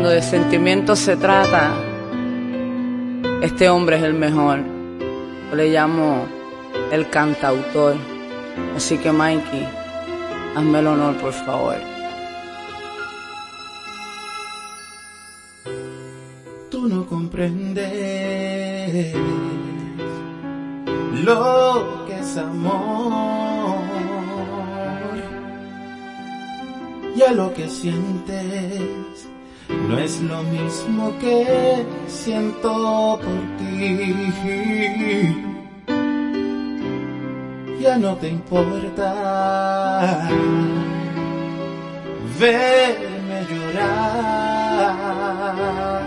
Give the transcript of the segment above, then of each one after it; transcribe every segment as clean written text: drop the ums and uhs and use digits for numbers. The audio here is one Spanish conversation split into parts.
cuando de sentimientos se trata, este hombre es el mejor. Yo le llamo el cantautor. Así que Mikey, hazme el honor, por favor. Tú no comprendes lo que es amor, ya lo que sientes no es lo mismo que siento por ti. Ya no te importa verme llorar.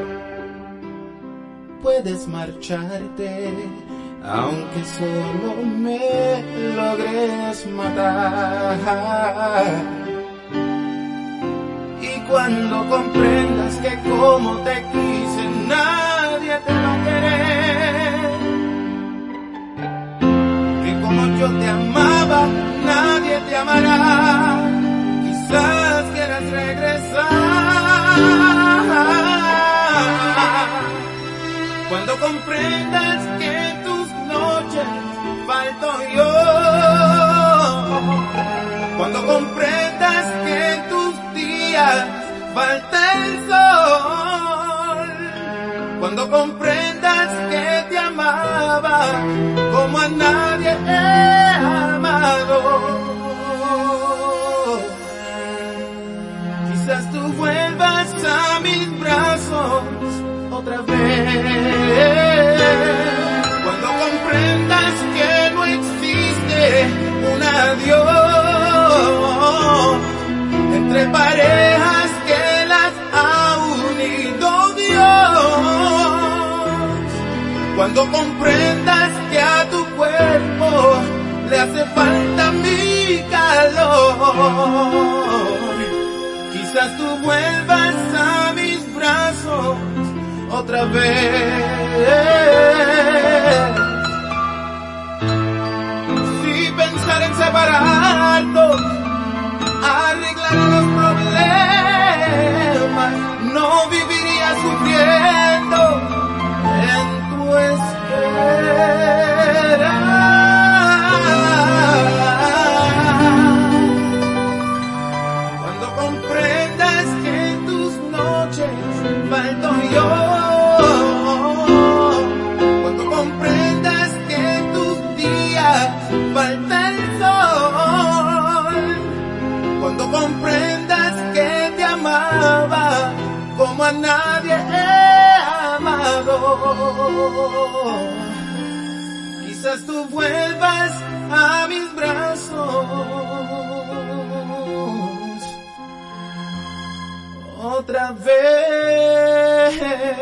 Puedes marcharte, aunque solo me logres matar. Y cuando comprendas que como te quise nadie te va a querer, que como yo te amaba nadie te amará, quizás quieras regresar. Cuando comprendas que en tus noches falto yo, cuando comprendas que en tus días falta el sol, cuando comprendas que te amaba como a nadie he amado, quizás tú vuelvas a mis brazos otra vez. Cuando comprendas que no existe un adiós entre parejas que las ha unido Dios, cuando comprendas que a tu cuerpo le hace falta mi calor, quizás tú vuelvas a mis brazos otra vez. Si pensar en separarnos arreglar los problemas, no viviría sufriendo en tu espera. Cuando comprendas que en tus noches falto yo, cuando comprendas que en tus días falta el sol, cuando comprendas que te amaba como a nadie he amado, quizás tú vuelvas a mis brazos otra vez.